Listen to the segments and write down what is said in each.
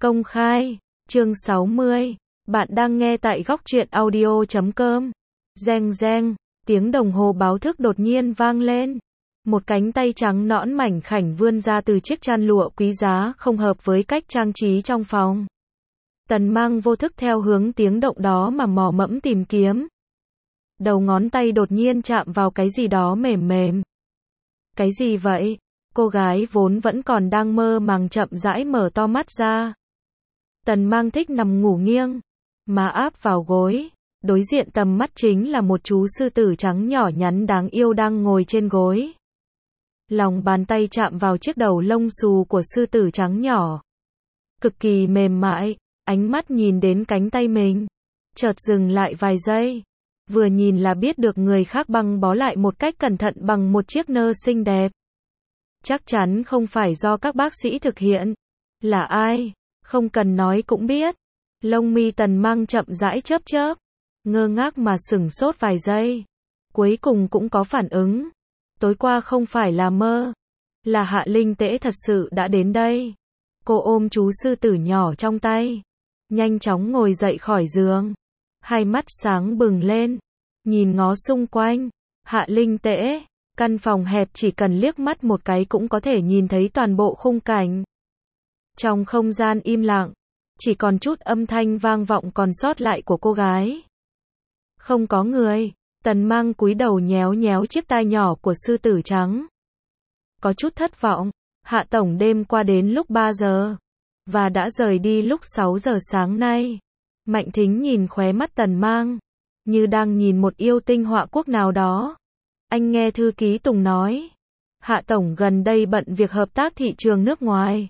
Công khai, chương 60. Bạn đang nghe tại góc truyện audio.com. Reng reng, tiếng đồng hồ báo thức đột nhiên vang lên. Một cánh tay trắng nõn mảnh khảnh vươn ra từ chiếc chăn lụa quý giá không hợp với cách trang trí trong phòng. Tần Mang vô thức theo hướng tiếng động đó mà mò mẫm tìm kiếm. Đầu ngón tay đột nhiên chạm vào cái gì đó mềm mềm. Cái gì vậy? Cô gái vốn vẫn còn đang mơ màng chậm rãi mở to mắt ra. Tần Mang thích nằm ngủ nghiêng, má áp vào gối, đối diện tầm mắt chính là một chú sư tử trắng nhỏ nhắn đáng yêu đang ngồi trên gối. Lòng bàn tay chạm vào chiếc đầu lông xù của sư tử trắng nhỏ. Cực kỳ mềm mại, ánh mắt nhìn đến cánh tay mình, chợt dừng lại vài giây. Vừa nhìn là biết được người khác băng bó lại một cách cẩn thận bằng một chiếc nơ xinh đẹp. Chắc chắn không phải do các bác sĩ thực hiện. Là ai? Không cần nói cũng biết. Lông mi Tần Mang chậm rãi chớp chớp, ngơ ngác mà sửng sốt vài giây. Cuối cùng cũng có phản ứng. Tối qua không phải là mơ, là Hạ Linh Tễ thật sự đã đến đây. Cô ôm chú sư tử nhỏ trong tay, nhanh chóng ngồi dậy khỏi giường, hai mắt sáng bừng lên, nhìn ngó xung quanh. Hạ Linh Tễ, căn phòng hẹp chỉ cần liếc mắt một cái cũng có thể nhìn thấy toàn bộ khung cảnh. Trong không gian im lặng, chỉ còn chút âm thanh vang vọng còn sót lại của cô gái. Không có người. Tần Mang cúi đầu nhéo nhéo chiếc tai nhỏ của sư tử trắng. Có chút thất vọng, Hạ tổng đêm qua đến lúc 3 giờ, và đã rời đi lúc 6 giờ sáng nay. Mạnh Thính nhìn khóe mắt Tần Mang, như đang nhìn một yêu tinh họa quốc nào đó. Anh nghe thư ký Tùng nói, Hạ tổng gần đây bận việc hợp tác thị trường nước ngoài.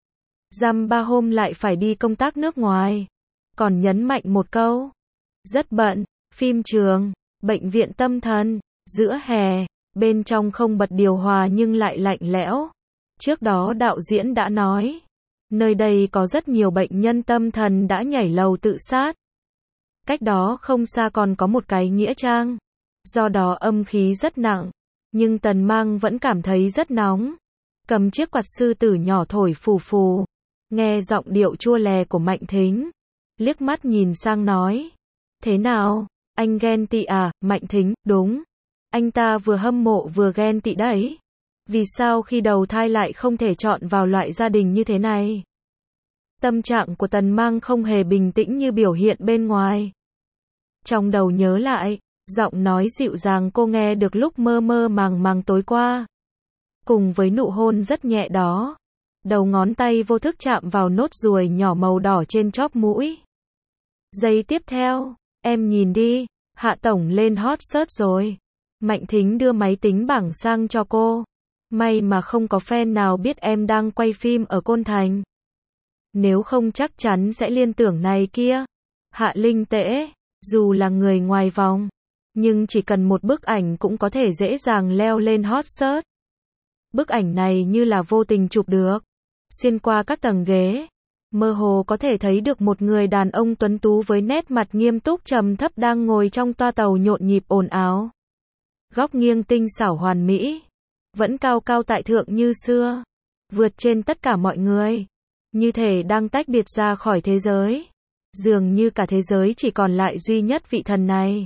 Dăm 3 hôm lại phải đi công tác nước ngoài. Còn nhấn mạnh một câu, rất bận, phim trường, bệnh viện tâm thần, giữa hè, bên trong không bật điều hòa nhưng lại lạnh lẽo. Trước đó đạo diễn đã nói, nơi đây có rất nhiều bệnh nhân tâm thần đã nhảy lầu tự sát. Cách đó không xa còn có một cái nghĩa trang, do đó âm khí rất nặng, nhưng Tần Mang vẫn cảm thấy rất nóng. Cầm chiếc quạt sư tử nhỏ thổi phù phù, nghe giọng điệu chua lè của Mạnh Thính, liếc mắt nhìn sang nói, thế nào? Anh ghen tị à? Mạnh Thính, đúng. Anh ta vừa hâm mộ vừa ghen tị đấy. Vì sao khi đầu thai lại không thể chọn vào loại gia đình như thế này? Tâm trạng của Tần Mang không hề bình tĩnh như biểu hiện bên ngoài. Trong đầu nhớ lại, giọng nói dịu dàng cô nghe được lúc mơ mơ màng màng tối qua. Cùng với nụ hôn rất nhẹ đó. Đầu ngón tay vô thức chạm vào nốt ruồi nhỏ màu đỏ trên chóp mũi. Giây tiếp theo, em nhìn đi, Hạ tổng lên hot search rồi. Mạnh Thính đưa máy tính bảng sang cho cô. May mà không có fan nào biết em đang quay phim ở Côn Thành. Nếu không chắc chắn sẽ liên tưởng này kia. Hạ Linh Tễ, dù là người ngoài vòng, nhưng chỉ cần một bức ảnh cũng có thể dễ dàng leo lên hot search. Bức ảnh này như là vô tình chụp được. Xuyên qua các tầng ghế, mơ hồ có thể thấy được một người đàn ông tuấn tú với nét mặt nghiêm túc trầm thấp đang ngồi trong toa tàu nhộn nhịp ồn ào. Góc nghiêng tinh xảo hoàn mỹ, vẫn cao cao tại thượng như xưa, vượt trên tất cả mọi người, như thể đang tách biệt ra khỏi thế giới. Dường như cả thế giới chỉ còn lại duy nhất vị thần này.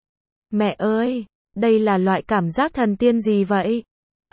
Mẹ ơi, đây là loại cảm giác thần tiên gì vậy?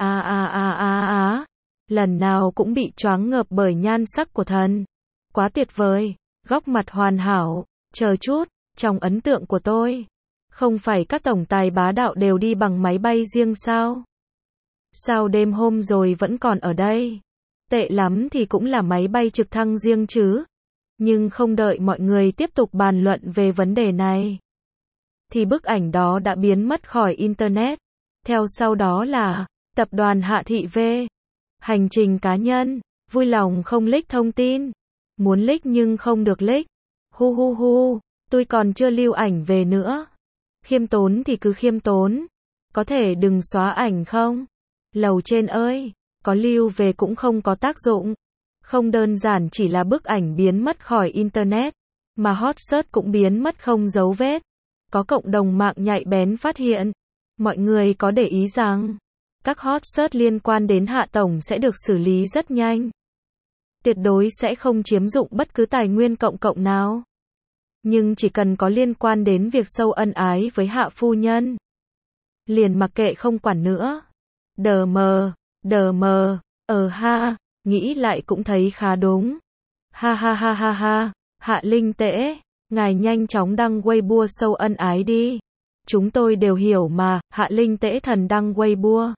Lần nào cũng bị choáng ngợp bởi nhan sắc của thần. Quá tuyệt vời, góc mặt hoàn hảo. Chờ chút, trong ấn tượng của tôi, không phải các tổng tài bá đạo đều đi bằng máy bay riêng sao? Sao đêm hôm rồi vẫn còn ở đây? Tệ lắm thì cũng là máy bay trực thăng riêng chứ. Nhưng không đợi mọi người tiếp tục bàn luận về vấn đề này, thì bức ảnh đó đã biến mất khỏi Internet. Theo sau đó là tập đoàn Hạ Thị V. Hành trình cá nhân, vui lòng không leak thông tin. Muốn leak nhưng không được leak. Tôi còn chưa lưu ảnh về nữa. Khiêm tốn thì cứ khiêm tốn. Có thể đừng xóa ảnh không? Lầu trên ơi, có lưu về cũng không có tác dụng. Không đơn giản chỉ là bức ảnh biến mất khỏi Internet, mà hot search cũng biến mất không dấu vết. Có cộng đồng mạng nhạy bén phát hiện. Mọi người có để ý rằng các hot search liên quan đến Hạ tổng sẽ được xử lý rất nhanh. tuyệt đối sẽ không chiếm dụng bất cứ tài nguyên cộng nào. Nhưng chỉ cần có liên quan đến việc sâu ân ái với hạ phu nhân, liền mặc kệ không quản nữa. Đờ mờ, ha, nghĩ lại cũng thấy khá đúng. Ha ha ha ha ha, Hạ Linh Tễ, ngài nhanh chóng đăng Weibo sâu ân ái đi. Chúng tôi đều hiểu mà, Hạ Linh Tễ thần đăng Weibo.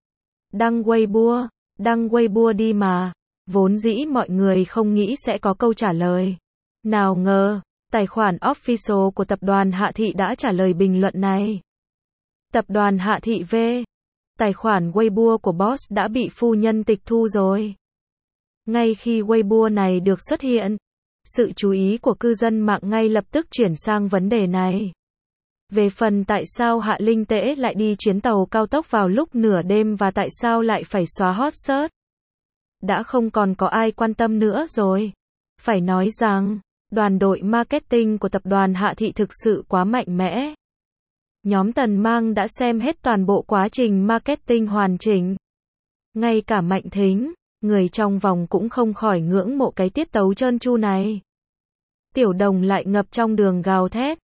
Đăng Weibo đi mà. Vốn dĩ mọi người không nghĩ sẽ có câu trả lời. Nào ngờ, tài khoản official của tập đoàn Hạ Thị đã trả lời bình luận này. Tập đoàn Hạ Thị V. Tài khoản Weibo của boss đã bị phu nhân tịch thu rồi. Ngay khi Weibo này được xuất hiện, sự chú ý của cư dân mạng ngay lập tức chuyển sang vấn đề này. Về phần tại sao Hạ Linh Tễ lại đi chuyến tàu cao tốc vào lúc nửa đêm và tại sao lại phải xóa hot search, đã không còn có ai quan tâm nữa rồi. Phải nói rằng, đoàn đội marketing của tập đoàn Hạ Thị thực sự quá mạnh mẽ. Nhóm Tần Mang đã xem hết toàn bộ quá trình marketing hoàn chỉnh. Ngay cả Mạnh Thính, người trong vòng cũng không khỏi ngưỡng mộ cái tiết tấu trơn tru này. Tiểu Đồng lại ngập trong đường gào thét.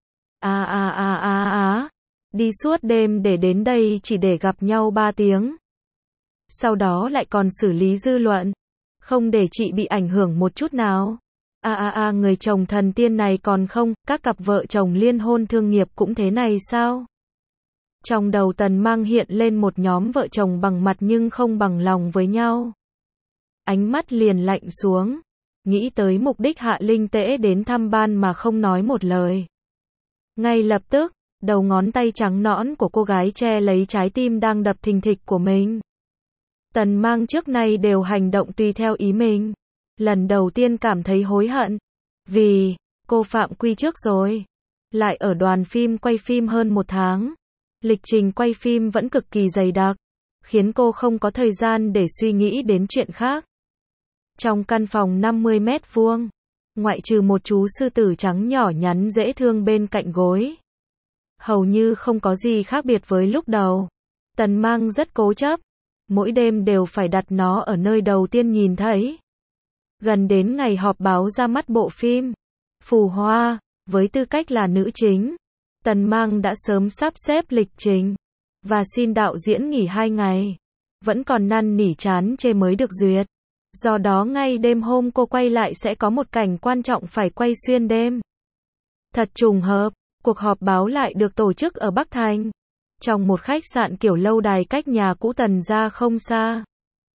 Đi suốt đêm để đến đây chỉ để gặp nhau 3 tiếng. Sau đó lại còn xử lý dư luận. Không để chị bị ảnh hưởng một chút nào. Người chồng thần tiên này còn không, các cặp vợ chồng liên hôn thương nghiệp cũng thế này sao? Trong đầu Tần Mang hiện lên một nhóm vợ chồng bằng mặt nhưng không bằng lòng với nhau. Ánh mắt liền lạnh xuống. Nghĩ tới mục đích Hạ Linh Tễ đến thăm ban mà không nói một lời. Ngay lập tức, đầu ngón tay trắng nõn của cô gái che lấy trái tim đang đập thình thịch của mình. Tần Mang trước nay đều hành động tùy theo ý mình. Lần đầu tiên cảm thấy hối hận. Vì, cô phạm quy trước rồi. Lại ở đoàn phim quay phim hơn 1 tháng. Lịch trình quay phim vẫn cực kỳ dày đặc. Khiến cô không có thời gian để suy nghĩ đến chuyện khác. Trong căn phòng 50 mét vuông, ngoại trừ một chú sư tử trắng nhỏ nhắn dễ thương bên cạnh gối, hầu như không có gì khác biệt với lúc đầu. Tần Mang rất cố chấp. Mỗi đêm đều phải đặt nó ở nơi đầu tiên nhìn thấy. Gần đến ngày họp báo ra mắt bộ phim Phù Hoa, với tư cách là nữ chính, Tần Mang đã sớm sắp xếp lịch trình và xin đạo diễn nghỉ 2 ngày. Vẫn còn năn nỉ chán chê mới được duyệt. Do đó ngay đêm hôm cô quay lại sẽ có một cảnh quan trọng phải quay xuyên đêm. Thật trùng hợp, cuộc họp báo lại được tổ chức ở Bắc Thành, trong một khách sạn kiểu lâu đài cách nhà cũ Tần gia không xa.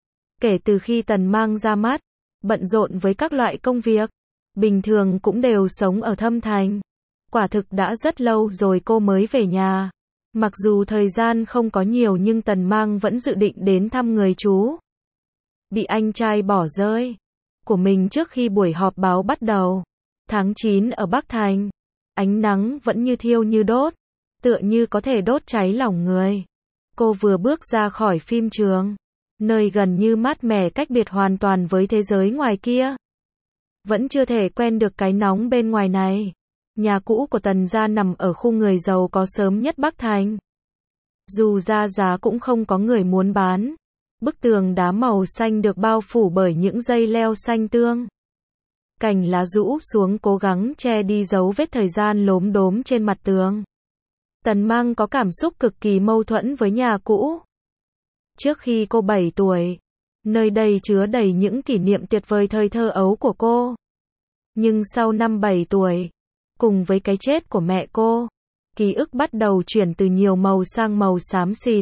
Kể từ khi Tần Mang ra mắt, bận rộn với các loại công việc, bình thường cũng đều sống ở Thâm Thành. Quả thực đã rất lâu rồi cô mới về nhà. Mặc dù thời gian không có nhiều nhưng Tần Mang vẫn dự định đến thăm người chú bị anh trai bỏ rơi của mình trước khi buổi họp báo bắt đầu. Tháng 9 ở Bắc Thành, ánh nắng vẫn như thiêu như đốt, tựa như có thể đốt cháy lòng người. Cô vừa bước ra khỏi phim trường, nơi gần như mát mẻ cách biệt hoàn toàn với thế giới ngoài kia. Vẫn chưa thể quen được cái nóng bên ngoài này. Nhà cũ của Tần gia nằm ở khu người giàu có sớm nhất Bắc Thành. Dù ra giá cũng không có người muốn bán. Bức tường đá màu xanh được bao phủ bởi những dây leo xanh tươi. Cành lá rũ xuống cố gắng che đi dấu vết thời gian lốm đốm trên mặt tường. Tần Mang có cảm xúc cực kỳ mâu thuẫn với nhà cũ. Trước khi cô 7 tuổi, nơi đây chứa đầy những kỷ niệm tuyệt vời thời thơ ấu của cô. Nhưng sau năm 7 tuổi, cùng với cái chết của mẹ cô, ký ức bắt đầu chuyển từ nhiều màu sang màu xám xịt.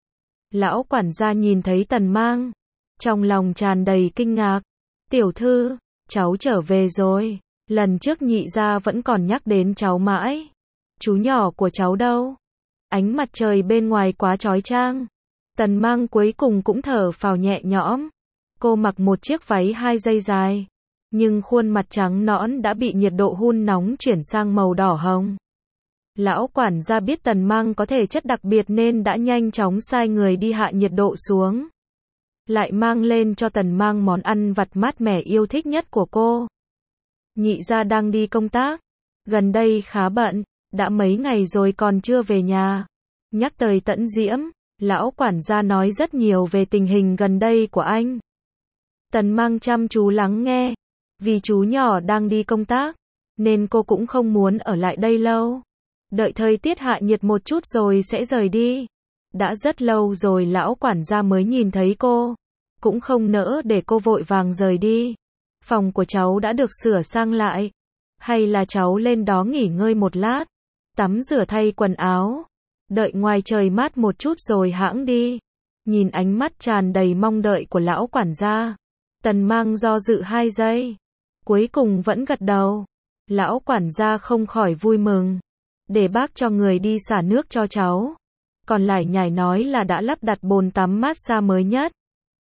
Lão quản gia nhìn thấy Tần Mang, trong lòng tràn đầy kinh ngạc. Tiểu thư, cháu trở về rồi. Lần trước nhị gia vẫn còn nhắc đến cháu mãi. Chú nhỏ của cháu đâu? Ánh mặt trời bên ngoài quá chói chang. Tần Mang cuối cùng cũng thở phào nhẹ nhõm. Cô mặc một chiếc váy 2 dây dài, nhưng khuôn mặt trắng nõn đã bị nhiệt độ hun nóng chuyển sang màu đỏ hồng. Lão quản gia biết Tần Mang có thể chất đặc biệt nên đã nhanh chóng sai người đi hạ nhiệt độ xuống. Lại mang lên cho Tần Mang món ăn vặt mát mẻ yêu thích nhất của cô. Nhị gia đang đi công tác, gần đây khá bận, đã mấy ngày rồi còn chưa về nhà. Nhắc tới Tẫn Diễm, lão quản gia nói rất nhiều về tình hình gần đây của anh. Tần Mang chăm chú lắng nghe. Vì chú nhỏ đang đi công tác, nên cô cũng không muốn ở lại đây lâu. Đợi thời tiết hạ nhiệt một chút rồi sẽ rời đi. Đã rất lâu rồi lão quản gia mới nhìn thấy cô. Cũng không nỡ để cô vội vàng rời đi. Phòng của cháu đã được sửa sang lại. Hay là cháu lên đó nghỉ ngơi một lát. Tắm rửa thay quần áo. Đợi ngoài trời mát một chút rồi hãng đi. Nhìn ánh mắt tràn đầy mong đợi của lão quản gia. Tần Mang do dự 2 giây. Cuối cùng vẫn gật đầu. Lão quản gia không khỏi vui mừng. Để bác cho người đi xả nước cho cháu. Còn lại nhảy nói là đã lắp đặt bồn tắm massage mới nhất.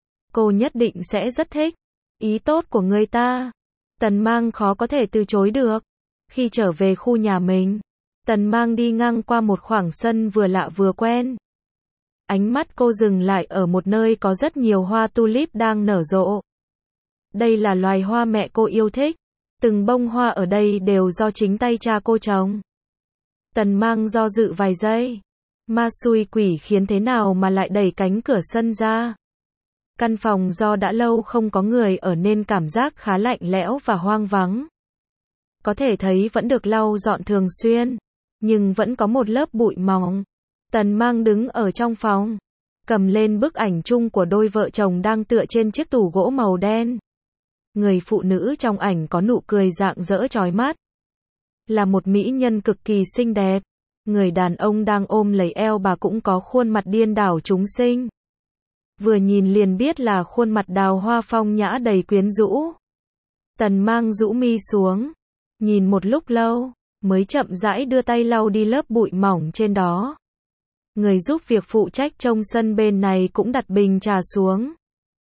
Cô nhất định sẽ rất thích. Ý tốt của người ta. Tần Mang khó có thể từ chối được. Khi trở về khu nhà mình, Tần Mang đi ngang qua một khoảng sân vừa lạ vừa quen. Ánh mắt cô dừng lại ở một nơi có rất nhiều hoa tulip đang nở rộ. Đây là loài hoa mẹ cô yêu thích. Từng bông hoa ở đây đều do chính tay cha cô trồng. Tần Mang do dự vài giây. Ma xui quỷ khiến thế nào mà lại đẩy cánh cửa sân ra. Căn phòng do đã lâu không có người ở nên cảm giác khá lạnh lẽo và hoang vắng. Có thể thấy vẫn được lau dọn thường xuyên, nhưng vẫn có một lớp bụi mỏng. Tần Mang đứng ở trong phòng, cầm lên bức ảnh chung của đôi vợ chồng đang tựa trên chiếc tủ gỗ màu đen. Người phụ nữ trong ảnh có nụ cười rạng rỡ chói mắt. Là một mỹ nhân cực kỳ xinh đẹp. Người đàn ông đang ôm lấy eo bà cũng có khuôn mặt điên đảo chúng sinh. Vừa nhìn liền biết là khuôn mặt đào hoa phong nhã đầy quyến rũ. Tần Mang rũ mi xuống, nhìn một lúc lâu, mới chậm rãi đưa tay lau đi lớp bụi mỏng trên đó. Người giúp việc phụ trách trông sân bên này cũng đặt bình trà xuống.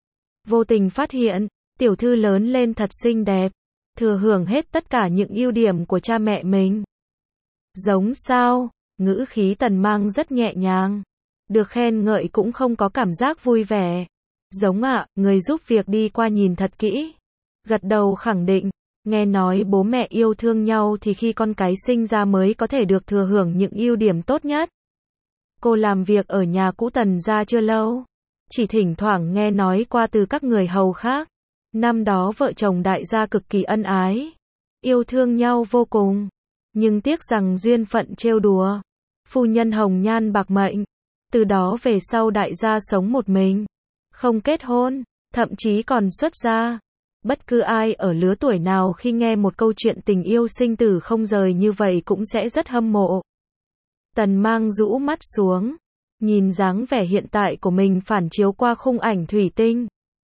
Vô tình phát hiện, tiểu thư lớn lên thật xinh đẹp, thừa hưởng hết tất cả những ưu điểm của cha mẹ mình. Giống sao? Ngữ khí Tần Mang rất nhẹ nhàng. Được khen ngợi cũng không có cảm giác vui vẻ. Giống ạ, người giúp việc đi qua nhìn thật kỹ. Gật đầu khẳng định. Nghe nói bố mẹ yêu thương nhau thì khi con cái sinh ra mới có thể được thừa hưởng những ưu điểm tốt nhất. Cô làm việc ở nhà cũ Tần gia chưa lâu. Chỉ thỉnh thoảng nghe nói qua từ các người hầu khác. Năm đó vợ chồng đại gia cực kỳ ân ái. Yêu thương nhau vô cùng. Nhưng tiếc rằng duyên phận trêu đùa. Phu nhân hồng nhan bạc mệnh. Từ đó về sau đại gia sống một mình. Không kết hôn, thậm chí còn xuất gia. Bất cứ ai ở lứa tuổi nào khi nghe một câu chuyện tình yêu sinh tử không rời như vậy cũng sẽ rất hâm mộ. Tần Mang rũ mắt xuống. Nhìn dáng vẻ hiện tại của mình phản chiếu qua khung ảnh thủy tinh.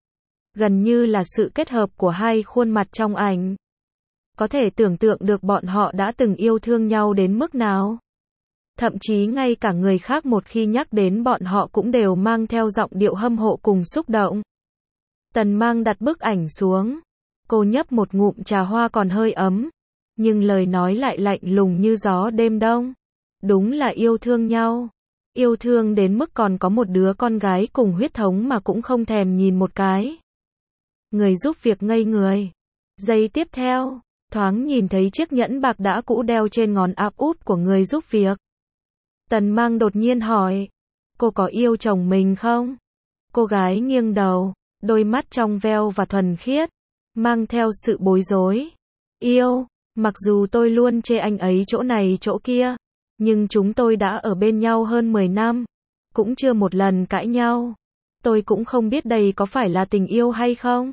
Gần như là sự kết hợp của hai khuôn mặt trong ảnh. Có thể tưởng tượng được bọn họ đã từng yêu thương nhau đến mức nào. Thậm chí ngay cả người khác một khi nhắc đến bọn họ cũng đều mang theo giọng điệu hâm mộ cùng xúc động. Tần Mang đặt bức ảnh xuống. Cô nhấp một ngụm trà hoa còn hơi ấm. Nhưng lời nói lại lạnh lùng như gió đêm đông. Đúng là yêu thương nhau. Yêu thương đến mức còn có một đứa con gái cùng huyết thống mà cũng không thèm nhìn một cái. Người giúp việc ngây người. Giây tiếp theo, thoáng nhìn thấy chiếc nhẫn bạc đã cũ đeo trên ngón áp út của người giúp việc. Tần Mang đột nhiên hỏi, cô có yêu chồng mình không? Cô gái nghiêng đầu, đôi mắt trong veo và thuần khiết, mang theo sự bối rối. Yêu, mặc dù tôi luôn chê anh ấy chỗ này chỗ kia, nhưng chúng tôi đã ở bên nhau hơn 10 năm, cũng chưa một lần cãi nhau. Tôi cũng không biết đây có phải là tình yêu hay không.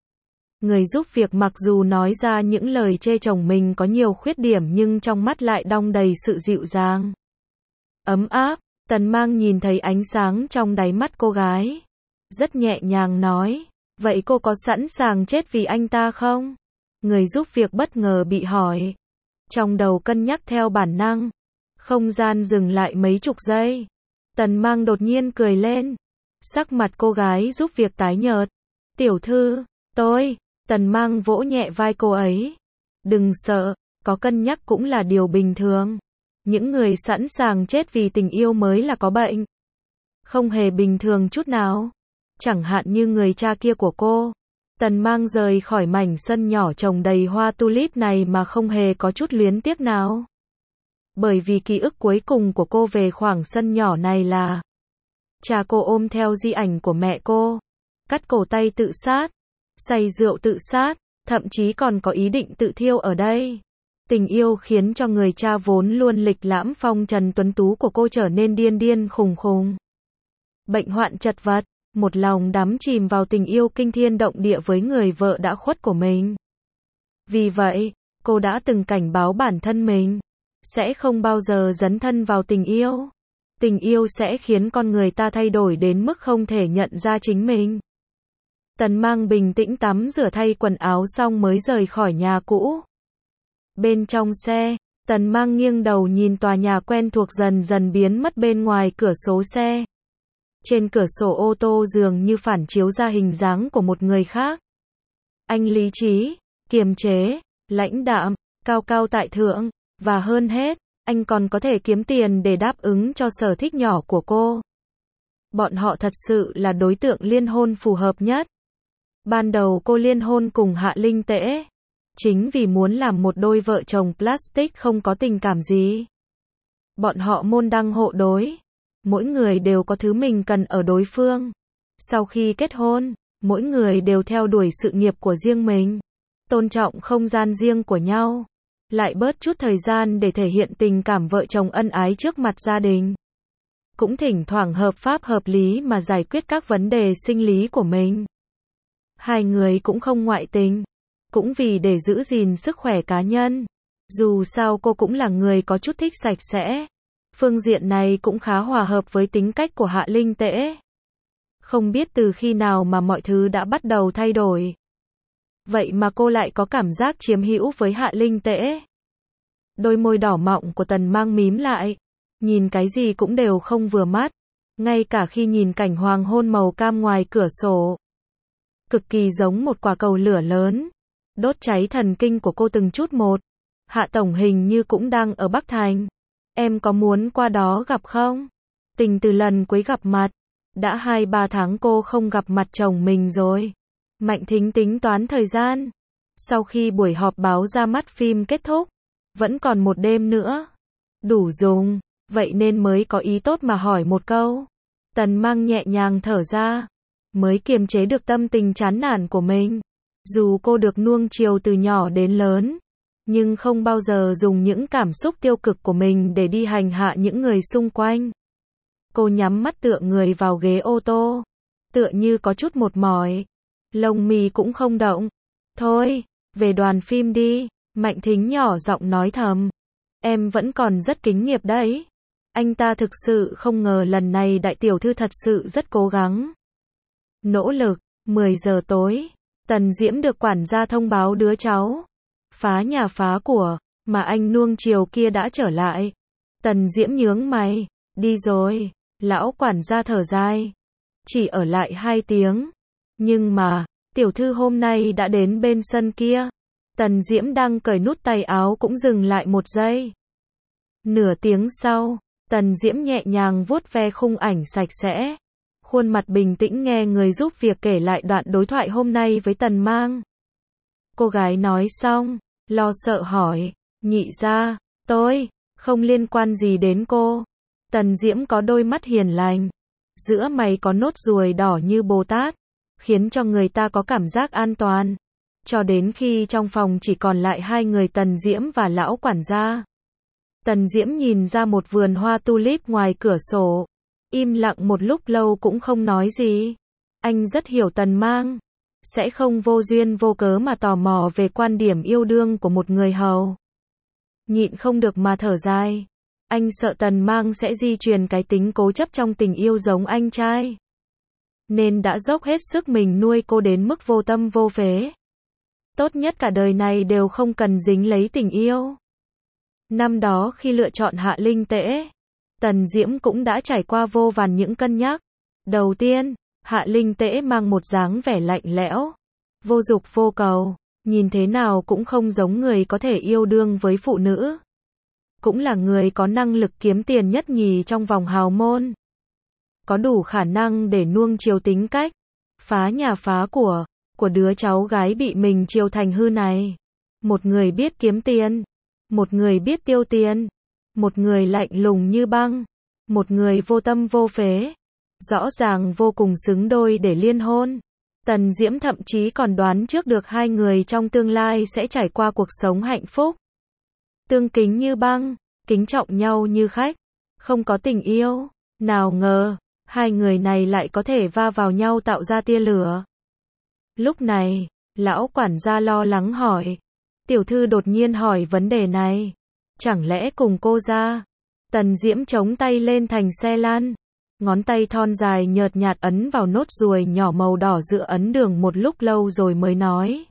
Người giúp việc mặc dù nói ra những lời chê chồng mình có nhiều khuyết điểm nhưng trong mắt lại đong đầy sự dịu dàng. Ấm áp, Tần Mang nhìn thấy ánh sáng trong đáy mắt cô gái. Rất nhẹ nhàng nói, vậy cô có sẵn sàng chết vì anh ta không? Người giúp việc bất ngờ bị hỏi. Trong đầu cân nhắc theo bản năng. Không gian dừng lại mấy chục giây. Tần Mang đột nhiên cười lên. Sắc mặt cô gái giúp việc tái nhợt. Tiểu thư, Tần Mang vỗ nhẹ vai cô ấy. Đừng sợ, có cân nhắc cũng là điều bình thường. Những người sẵn sàng chết vì tình yêu mới là có bệnh. Không hề bình thường chút nào. Chẳng hạn như người cha kia của cô. Tần Mang rời khỏi mảnh sân nhỏ trồng đầy hoa tulip này mà không hề có chút luyến tiếc nào. Bởi vì ký ức cuối cùng của cô về khoảng sân nhỏ này là cha cô ôm theo di ảnh của mẹ cô, cắt cổ tay tự sát. say rượu tự sát, thậm chí còn có ý định tự thiêu ở đây. Tình yêu khiến cho người cha vốn luôn lịch lãm phong trần tuấn tú của cô trở nên điên điên khùng khùng. Bệnh hoạn chật vật, một lòng đắm chìm vào tình yêu kinh thiên động địa với người vợ đã khuất của mình. Vì vậy, cô đã từng cảnh báo bản thân mình, sẽ không bao giờ dấn thân vào tình yêu. Tình yêu sẽ khiến con người ta thay đổi đến mức không thể nhận ra chính mình. Tần Mang bình tĩnh tắm rửa thay quần áo xong mới rời khỏi nhà cũ. Bên trong xe, Tần Mang nghiêng đầu nhìn tòa nhà quen thuộc dần dần biến mất bên ngoài cửa sổ xe. Trên cửa sổ ô tô dường như phản chiếu ra hình dáng của một người khác. Anh lý trí, kiềm chế, lãnh đạm, cao cao tại thượng, và hơn hết, anh còn có thể kiếm tiền để đáp ứng cho sở thích nhỏ của cô. Bọn họ thật sự là đối tượng liên hôn phù hợp nhất. Ban đầu cô liên hôn cùng Hạ Linh Tễ, chính vì muốn làm một đôi vợ chồng plastic không có tình cảm gì. Bọn họ môn đăng hộ đối, mỗi người đều có thứ mình cần ở đối phương. Sau khi kết hôn, mỗi người đều theo đuổi sự nghiệp của riêng mình, tôn trọng không gian riêng của nhau, lại bớt chút thời gian để thể hiện tình cảm vợ chồng ân ái trước mặt gia đình. Cũng thỉnh thoảng hợp pháp hợp lý mà giải quyết các vấn đề sinh lý của mình. Hai người cũng không ngoại tình, cũng vì để giữ gìn sức khỏe cá nhân. Dù sao cô cũng là người có chút thích sạch sẽ. Phương diện này cũng khá hòa hợp với tính cách của Hạ Linh Tễ. Không biết từ khi nào mà mọi thứ đã bắt đầu thay đổi. Vậy mà cô lại có cảm giác chiếm hữu với Hạ Linh Tễ. Đôi môi đỏ mọng của Tần Mang mím lại. Nhìn cái gì cũng đều không vừa mắt. Ngay cả khi nhìn cảnh hoàng hôn màu cam ngoài cửa sổ. Cực kỳ giống một quả cầu lửa lớn. Đốt cháy thần kinh của cô từng chút một. Hạ Tổng hình như cũng đang ở Bắc Thành. Em có muốn qua đó gặp không? Tình từ lần cuối gặp mặt. Đã 2-3 tháng cô không gặp mặt chồng mình rồi. Mạnh Thính tính toán thời gian. Sau khi buổi họp báo ra mắt phim kết thúc, vẫn còn một đêm nữa. Đủ dùng, vậy nên mới có ý tốt mà hỏi một câu. Tần Mang nhẹ nhàng thở ra, mới kiềm chế được tâm tình chán nản của mình. Dù cô được nuông chiều từ nhỏ đến lớn, nhưng không bao giờ dùng những cảm xúc tiêu cực của mình để đi hành hạ những người xung quanh. Cô nhắm mắt tựa người vào ghế ô tô, tựa như có chút mệt mỏi. Lông mi cũng không động. Thôi, về đoàn phim đi, Mạnh Thính nhỏ giọng nói thầm. Em vẫn còn rất kính nghiệp đấy. Anh ta thực sự không ngờ lần này đại tiểu thư thật sự rất cố gắng. Nỗ lực, 10 giờ tối, Tần Diễm được quản gia thông báo đứa cháu phá nhà phá của mà anh nuông chiều kia đã trở lại. Tần Diễm nhướng mày, đi rồi. Lão quản gia thở dài, chỉ ở lại 2 tiếng. Nhưng mà, tiểu thư hôm nay đã đến bên sân kia. Tần Diễm đang cởi nút tay áo cũng dừng lại một giây. Nửa tiếng sau, Tần Diễm nhẹ nhàng vuốt ve khung ảnh sạch sẽ. Khuôn mặt bình tĩnh nghe người giúp việc kể lại đoạn đối thoại hôm nay với Tần Mang. Cô gái nói xong, lo sợ hỏi, nhị gia, tôi không liên quan gì đến cô. Tần Diễm có đôi mắt hiền lành, giữa mày có nốt ruồi đỏ như Bồ Tát, khiến cho người ta có cảm giác an toàn. Cho đến khi trong phòng chỉ còn lại 2 người Tần Diễm và lão quản gia. Tần Diễm nhìn ra một vườn hoa tulip ngoài cửa sổ, im lặng một lúc lâu cũng không nói gì. Anh rất hiểu Tần Mang, sẽ không vô duyên vô cớ mà tò mò về quan điểm yêu đương của một người hầu. Nhịn không được mà thở dài. Anh sợ Tần Mang sẽ di truyền cái tính cố chấp trong tình yêu giống anh trai. Nên đã dốc hết sức mình nuôi cô đến mức vô tâm vô phế. Tốt nhất cả đời này đều không cần dính lấy tình yêu. Năm đó khi lựa chọn Hạ Linh Tễ, Tần Diễm cũng đã trải qua vô vàn những cân nhắc. Đầu tiên, Hạ Linh Tễ mang một dáng vẻ lạnh lẽo, vô dục vô cầu, nhìn thế nào cũng không giống người có thể yêu đương với phụ nữ. Cũng là người có năng lực kiếm tiền nhất nhì trong vòng hào môn. Có đủ khả năng để nuông chiều tính cách, phá nhà phá của đứa cháu gái bị mình chiều thành hư này. Một người biết kiếm tiền, một người biết tiêu tiền, một người lạnh lùng như băng, một người vô tâm vô phế. Rõ ràng vô cùng xứng đôi để liên hôn. Tần Diễm thậm chí còn đoán trước được hai người trong tương lai sẽ trải qua cuộc sống hạnh phúc. Tương kính như băng, kính trọng nhau như khách, không có tình yêu. Nào ngờ, hai người này lại có thể va vào nhau tạo ra tia lửa. Lúc này, lão quản gia lo lắng hỏi. Tiểu thư đột nhiên hỏi vấn đề này. Chẳng lẽ cùng cô ra? Tần Diễm chống tay lên thành xe lăn. Ngón tay thon dài nhợt nhạt ấn vào nốt ruồi nhỏ màu đỏ giữa ấn đường một lúc lâu rồi mới nói.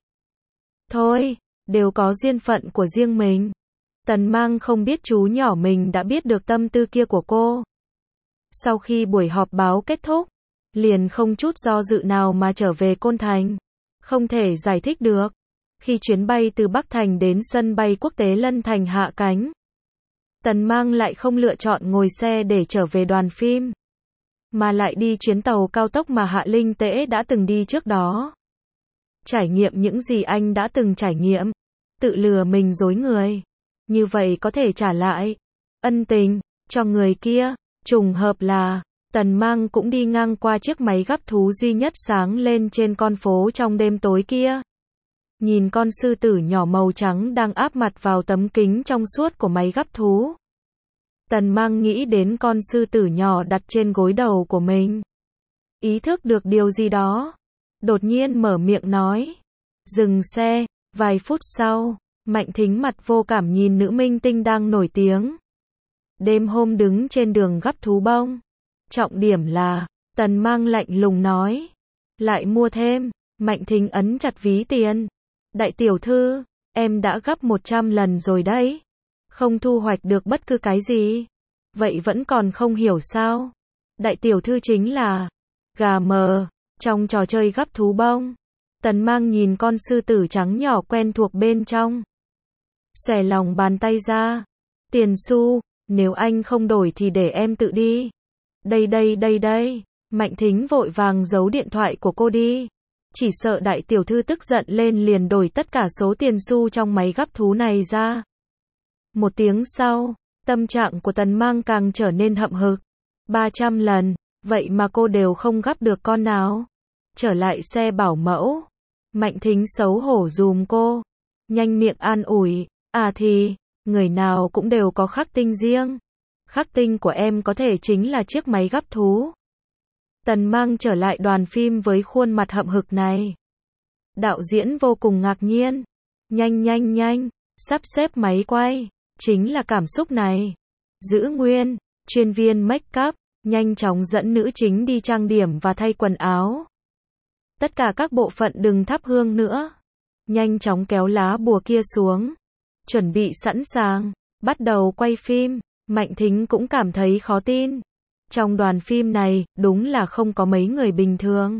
Thôi, đều có duyên phận của riêng mình. Tần Mang không biết chú nhỏ mình đã biết được tâm tư kia của cô. Sau khi buổi họp báo kết thúc, liền không chút do dự nào mà trở về Côn Thành. Không thể giải thích được. Khi chuyến bay từ Bắc Thành đến sân bay quốc tế Lân Thành hạ cánh, Tần Mang lại không lựa chọn ngồi xe để trở về đoàn phim, mà lại đi chuyến tàu cao tốc mà Hạ Linh Tễ đã từng đi trước đó. Trải nghiệm những gì anh đã từng trải nghiệm, tự lừa mình dối người, như vậy có thể trả lại ân tình cho người kia. Trùng hợp là Tần Mang cũng đi ngang qua chiếc máy gắp thú duy nhất sáng lên trên con phố trong đêm tối kia. Nhìn con sư tử nhỏ màu trắng đang áp mặt vào tấm kính trong suốt của máy gắp thú. Tần Mang nghĩ đến con sư tử nhỏ đặt trên gối đầu của mình. Ý thức được điều gì đó, đột nhiên mở miệng nói. Dừng xe. Vài phút sau, Mạnh Thính mặt vô cảm nhìn nữ minh tinh đang nổi tiếng. Đêm hôm đứng trên đường gắp thú bông. Trọng điểm là, Tần Mang lạnh lùng nói. Lại mua thêm. Mạnh Thính ấn chặt ví tiền. Đại tiểu thư, em đã gắp 100 lần rồi đấy. Không thu hoạch được bất cứ cái gì. Vậy vẫn còn không hiểu sao? Đại tiểu thư chính là gà mờ trong trò chơi gắp thú bông. Tần Mang nhìn con sư tử trắng nhỏ quen thuộc bên trong. Xòe lòng bàn tay ra. Tiền xu, nếu anh không đổi thì để em tự đi. Đây. Mạnh Thính vội vàng giấu điện thoại của cô đi. Chỉ sợ đại tiểu thư tức giận lên liền đổi tất cả số tiền xu trong máy gắp thú này ra. Một tiếng sau, tâm trạng của Tần Mang càng trở nên hậm hực. 300 lần, vậy mà cô đều không gắp được con nào. Trở lại xe bảo mẫu. Mạnh Thính xấu hổ dùm cô. Nhanh miệng an ủi. À thì, người nào cũng đều có khắc tinh riêng. Khắc tinh của em có thể chính là chiếc máy gắp thú. Tần Mang trở lại đoàn phim với khuôn mặt hậm hực này. Đạo diễn vô cùng ngạc nhiên. Nhanh, sắp xếp máy quay. Chính là cảm xúc này. Giữ nguyên, chuyên viên make up, nhanh chóng dẫn nữ chính đi trang điểm và thay quần áo. Tất cả các bộ phận đừng thắp hương nữa. Nhanh chóng kéo lá bùa kia xuống. Chuẩn bị sẵn sàng, bắt đầu quay phim. Mạnh Thính cũng cảm thấy khó tin. Trong đoàn phim này, đúng là không có mấy người bình thường.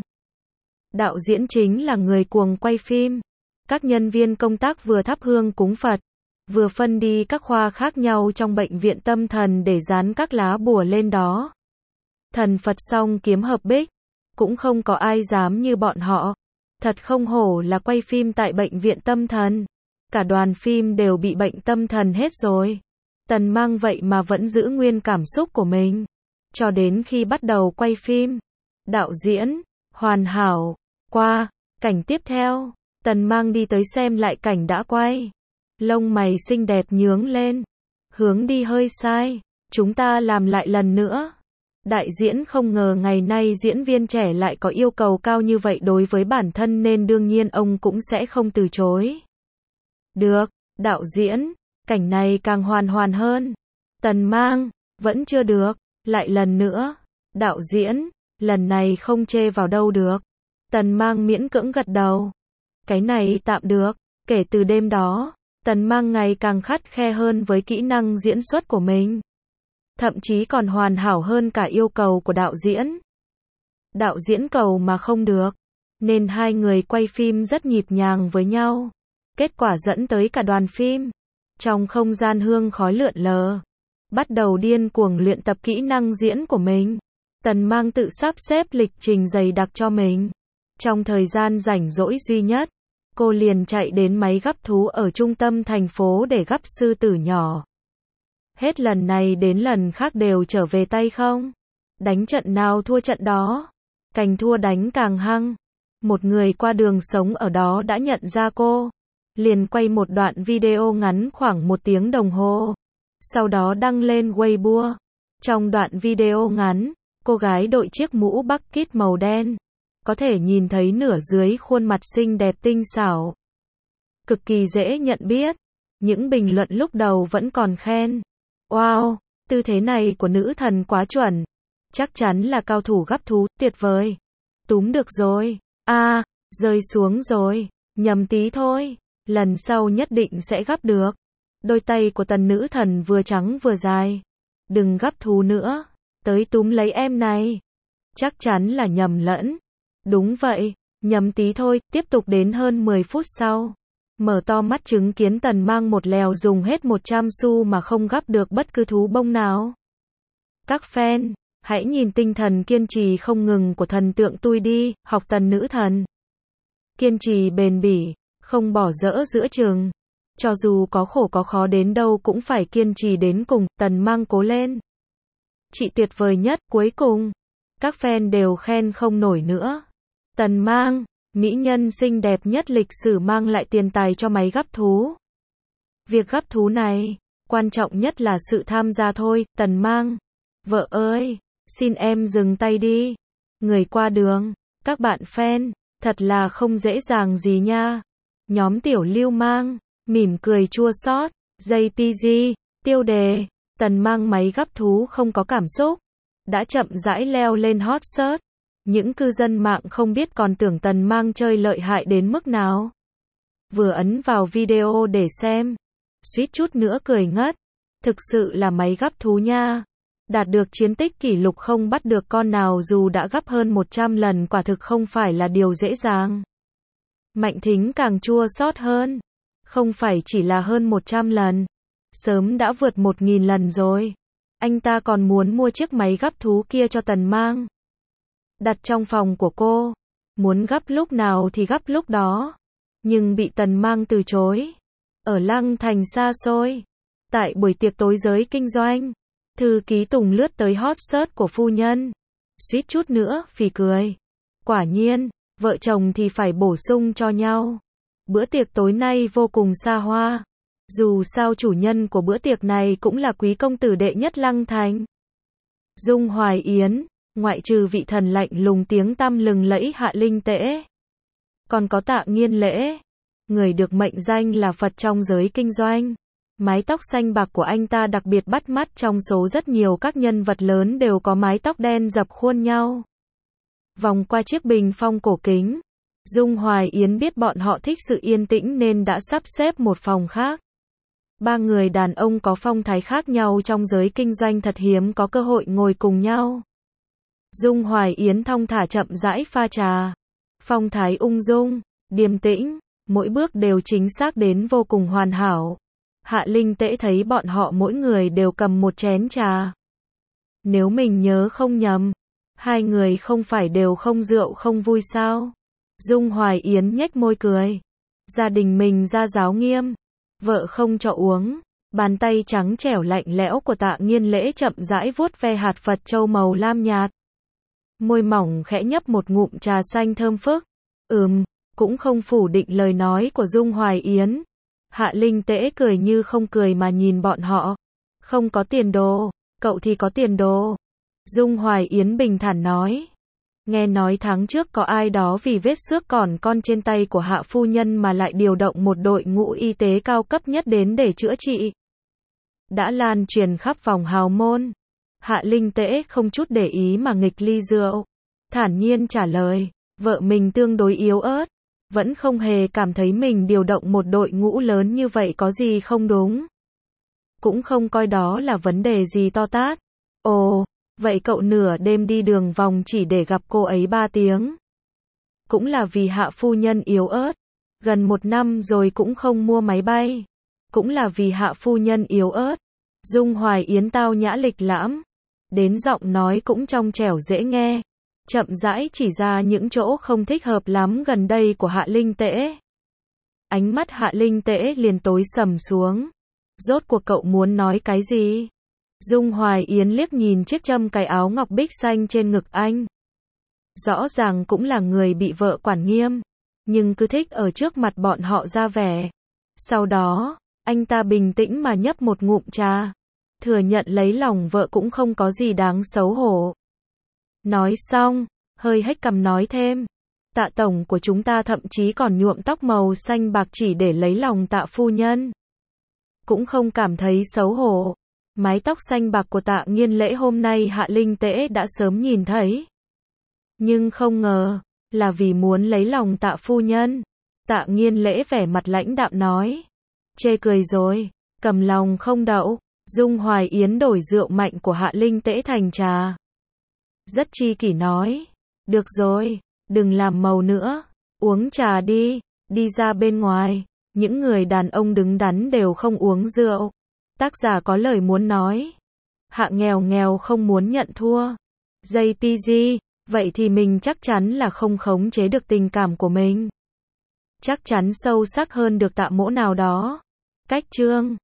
Đạo diễn chính là người cuồng quay phim. Các nhân viên công tác vừa thắp hương cúng Phật, vừa phân đi các khoa khác nhau trong bệnh viện tâm thần để dán các lá bùa lên đó. Thần Phật song kiếm hợp bích, cũng không có ai dám như bọn họ. Thật không hổ là quay phim tại bệnh viện tâm thần. Cả đoàn phim đều bị bệnh tâm thần hết rồi. Tần Mang vậy mà vẫn giữ nguyên cảm xúc của mình. Cho đến khi bắt đầu quay phim. Đạo diễn, hoàn hảo. Qua, cảnh tiếp theo. Tần Mang đi tới xem lại cảnh đã quay. Lông mày xinh đẹp nhướng lên. Hướng đi hơi sai. Chúng ta làm lại lần nữa. Đại diễn không ngờ ngày nay diễn viên trẻ lại có yêu cầu cao như vậy đối với bản thân nên đương nhiên ông cũng sẽ không từ chối. Được, đạo diễn, cảnh này càng hoàn hơn. Tần Mang, vẫn chưa được, lại lần nữa. Đạo diễn, lần này không chê vào đâu được. Tần Mang miễn cưỡng gật đầu. Cái này tạm được. Kể từ đêm đó, Tần Mang ngày càng khắt khe hơn với kỹ năng diễn xuất của mình. Thậm chí còn hoàn hảo hơn cả yêu cầu của đạo diễn. Đạo diễn cầu mà không được, nên hai người quay phim rất nhịp nhàng với nhau. Kết quả dẫn tới cả đoàn phim, trong không gian hương khói lượn lờ, bắt đầu điên cuồng luyện tập kỹ năng diễn của mình. Tần Mang tự sắp xếp lịch trình dày đặc cho mình. Trong thời gian rảnh rỗi duy nhất, cô liền chạy đến máy gắp thú ở trung tâm thành phố để gắp sư tử nhỏ. Hết lần này đến lần khác đều trở về tay không. Đánh trận nào thua trận đó. Càng thua đánh càng hăng. Một người qua đường sống ở đó đã nhận ra cô, liền quay một đoạn video ngắn khoảng 1 tiếng đồng hồ, sau đó đăng lên Weibo. Trong đoạn video ngắn, cô gái đội chiếc mũ bucket màu đen, có thể nhìn thấy nửa dưới khuôn mặt xinh đẹp tinh xảo, cực kỳ dễ nhận biết. Những bình luận lúc đầu vẫn còn khen, wow, tư thế này của nữ thần quá chuẩn, chắc chắn là cao thủ gắp thú, tuyệt vời, túm được rồi, rơi xuống rồi, nhầm tí thôi, lần sau nhất định sẽ gắp được. Đôi tay của tần nữ thần vừa trắng vừa dài, đừng gắp thú nữa, tới túm lấy em này, chắc chắn là nhầm lẫn. Đúng vậy, nhầm tí thôi. Tiếp tục đến hơn 10 phút sau, mở to mắt chứng kiến Tần Mang một lèo dùng hết 100 xu mà không gắp được bất cứ thú bông nào. Các fan, hãy nhìn tinh thần kiên trì không ngừng của thần tượng tôi đi, học tần nữ thần. Kiên trì bền bỉ, không bỏ dỡ giữa chừng. Cho dù có khổ có khó đến đâu cũng phải kiên trì đến cùng, Tần Mang cố lên. Chị tuyệt vời nhất, cuối cùng, các fan đều khen không nổi nữa. Tần Mang, mỹ nhân xinh đẹp nhất lịch sử mang lại tiền tài cho máy gắp thú. Việc gắp thú này, quan trọng nhất là sự tham gia thôi, Tần Mang. Vợ ơi, xin em dừng tay đi. Người qua đường, các bạn fan, thật là không dễ dàng gì nha. Nhóm tiểu lưu mang, mỉm cười chua xót, JPG, tiêu đề, Tần Mang máy gắp thú không có cảm xúc, đã chậm rãi leo lên hot search. Những cư dân mạng không biết còn tưởng Tần Mang chơi lợi hại đến mức nào. Vừa ấn vào video để xem, suýt chút nữa cười ngất. Thực sự là máy gắp thú nha. Đạt được chiến tích kỷ lục không bắt được con nào dù đã gắp hơn 100 lần quả thực không phải là điều dễ dàng. Mạnh Thính càng chua xót hơn. Không phải chỉ là hơn 100 lần. Sớm đã vượt 1000 lần rồi. Anh ta còn muốn mua chiếc máy gắp thú kia cho Tần Mang. Đặt trong phòng của cô. Muốn gắp lúc nào thì gắp lúc đó. Nhưng bị Tần Mang từ chối. Ở Lăng Thành xa xôi. Tại buổi tiệc tối giới kinh doanh. Thư ký Tùng lướt tới hot search của phu nhân. Suýt chút nữa phì cười. Quả nhiên, vợ chồng thì phải bổ sung cho nhau. Bữa tiệc tối nay vô cùng xa hoa. Dù sao chủ nhân của bữa tiệc này cũng là quý công tử đệ nhất Lăng Thành. Dung Hoài Yến, ngoại trừ vị thần lạnh lùng tiếng tăm lừng lẫy Hạ Linh Tễ. Còn có Tạ Nghiên Lễ. Người được mệnh danh là Phật trong giới kinh doanh. Mái tóc xanh bạc của anh ta đặc biệt bắt mắt trong số rất nhiều các nhân vật lớn đều có mái tóc đen dập khuôn nhau. Vòng qua chiếc bình phong cổ kính. Dung Hoài Yến biết bọn họ thích sự yên tĩnh nên đã sắp xếp một phòng khác. 3 người đàn ông có phong thái khác nhau trong giới kinh doanh thật hiếm có cơ hội ngồi cùng nhau. Dung Hoài Yến thong thả chậm rãi pha trà. Phong thái ung dung, điềm tĩnh, mỗi bước đều chính xác đến vô cùng hoàn hảo. Hạ Linh Tễ thấy bọn họ mỗi người đều cầm một chén trà. Nếu mình nhớ không nhầm, hai người không phải đều không rượu không vui sao? Dung Hoài Yến nhếch môi cười. Gia đình mình ra giáo nghiêm, vợ không cho uống. Bàn tay trắng trẻo lạnh lẽo của Tạ Nghiên Lễ chậm rãi vuốt ve hạt Phật châu màu lam nhạt. Môi mỏng khẽ nhấp một ngụm trà xanh thơm phức. Cũng không phủ định lời nói của Dung Hoài Yến. Hạ Linh Tễ cười như không cười mà nhìn bọn họ. Không có tiền đồ, cậu thì có tiền đồ. Dung Hoài Yến bình thản nói. Nghe nói tháng trước có ai đó vì vết xước còn con trên tay của Hạ phu nhân mà lại điều động một đội ngũ y tế cao cấp nhất đến để chữa trị. Đã lan truyền khắp vòng hào môn. Hạ Linh Tễ không chút để ý mà nghịch ly rượu. Thản nhiên trả lời, vợ mình tương đối yếu ớt. Vẫn không hề cảm thấy mình điều động một đội ngũ lớn như vậy có gì không đúng. Cũng không coi đó là vấn đề gì to tát. Ồ, vậy cậu nửa đêm đi đường vòng chỉ để gặp cô ấy 3 tiếng. Cũng là vì Hạ phu nhân yếu ớt. Gần 1 năm rồi cũng không mua máy bay. Cũng là vì Hạ phu nhân yếu ớt. Dung Hoài Yến tao nhã lịch lãm. Đến giọng nói cũng trong trẻo dễ nghe. Chậm rãi chỉ ra những chỗ không thích hợp lắm gần đây của Hạ Linh Tễ. Ánh mắt Hạ Linh Tễ liền tối sầm xuống. Rốt cuộc cậu muốn nói cái gì? Dung Hoài Yến liếc nhìn chiếc châm cài áo ngọc bích xanh trên ngực anh. Rõ ràng cũng là người bị vợ quản nghiêm, nhưng cứ thích ở trước mặt bọn họ ra vẻ. Sau đó, anh ta bình tĩnh mà nhấp một ngụm trà, thừa nhận lấy lòng vợ cũng không có gì đáng xấu hổ. Nói xong, hơi hếch cằm nói thêm, Tạ tổng của chúng ta thậm chí còn nhuộm tóc màu xanh bạc chỉ để lấy lòng Tạ phu nhân. Cũng không cảm thấy xấu hổ. Mái tóc xanh bạc của Tạ Nghiên Lễ hôm nay Hạ Linh Tễ đã sớm nhìn thấy. Nhưng không ngờ, là vì muốn lấy lòng Tạ phu nhân. Tạ Nghiên Lễ vẻ mặt lãnh đạm nói. Chê cười rồi, cầm lòng không đậu. Dung Hoài Yến đổi rượu mạnh của Hạ Linh Tễ thành trà. Rất chi kỷ nói. Được rồi, đừng làm màu nữa. Uống trà đi, đi ra bên ngoài. Những người đàn ông đứng đắn đều không uống rượu. Tác giả có lời muốn nói. Hạ nghèo nghèo không muốn nhận thua. JPG, vậy thì mình chắc chắn là không khống chế được tình cảm của mình. Chắc chắn sâu sắc hơn được Tạ Mỗ nào đó. Cách chương